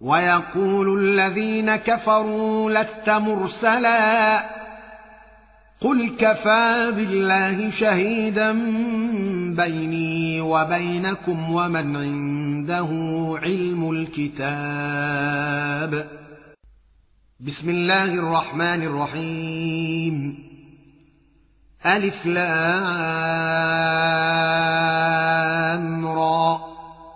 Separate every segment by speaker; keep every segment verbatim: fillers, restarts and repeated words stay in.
Speaker 1: ويقول الذين كفروا لست مرسلا قل كفى بالله شهيدا بيني وبينكم ومن عنده علم الكتاب. بسم الله الرحمن الرحيم. ألف لام را.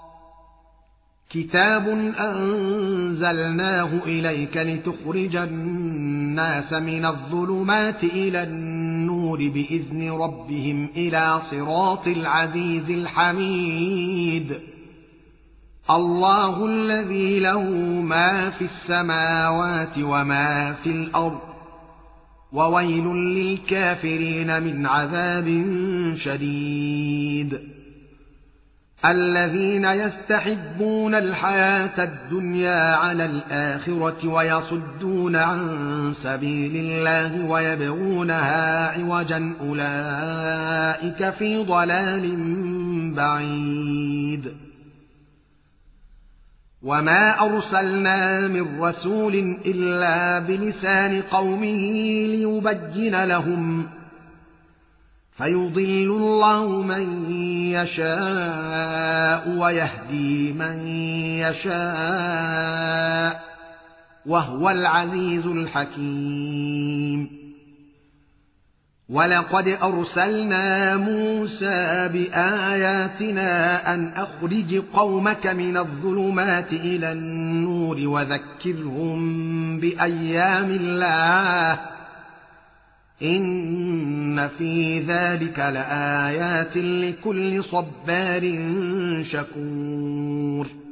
Speaker 1: كتاب أنزلناه إليك لتخرج الناس من الظلمات إلى النور بإذن ربهم إلى صراط العزيز الحميد. الله الذي له ما في السماوات وما في الأرض وويل للكافرين من عذاب شديد. الذين يستحبون الحياة الدنيا على الآخرة ويصدون عن سبيل الله ويبغونها عوجا أولئك في ضلال بعيد. وما أرسلنا من رسول إلا بلسان قومه ليبين لهم فيضل الله من يشاء ويهدي من يشاء وهو العزيز الحكيم. ولقد أرسلنا موسى بآياتنا أن أخرج قومك من الظلمات إلى النور وذكرهم بأيام الله إن في ذلك لآيات لكل صبار شكور.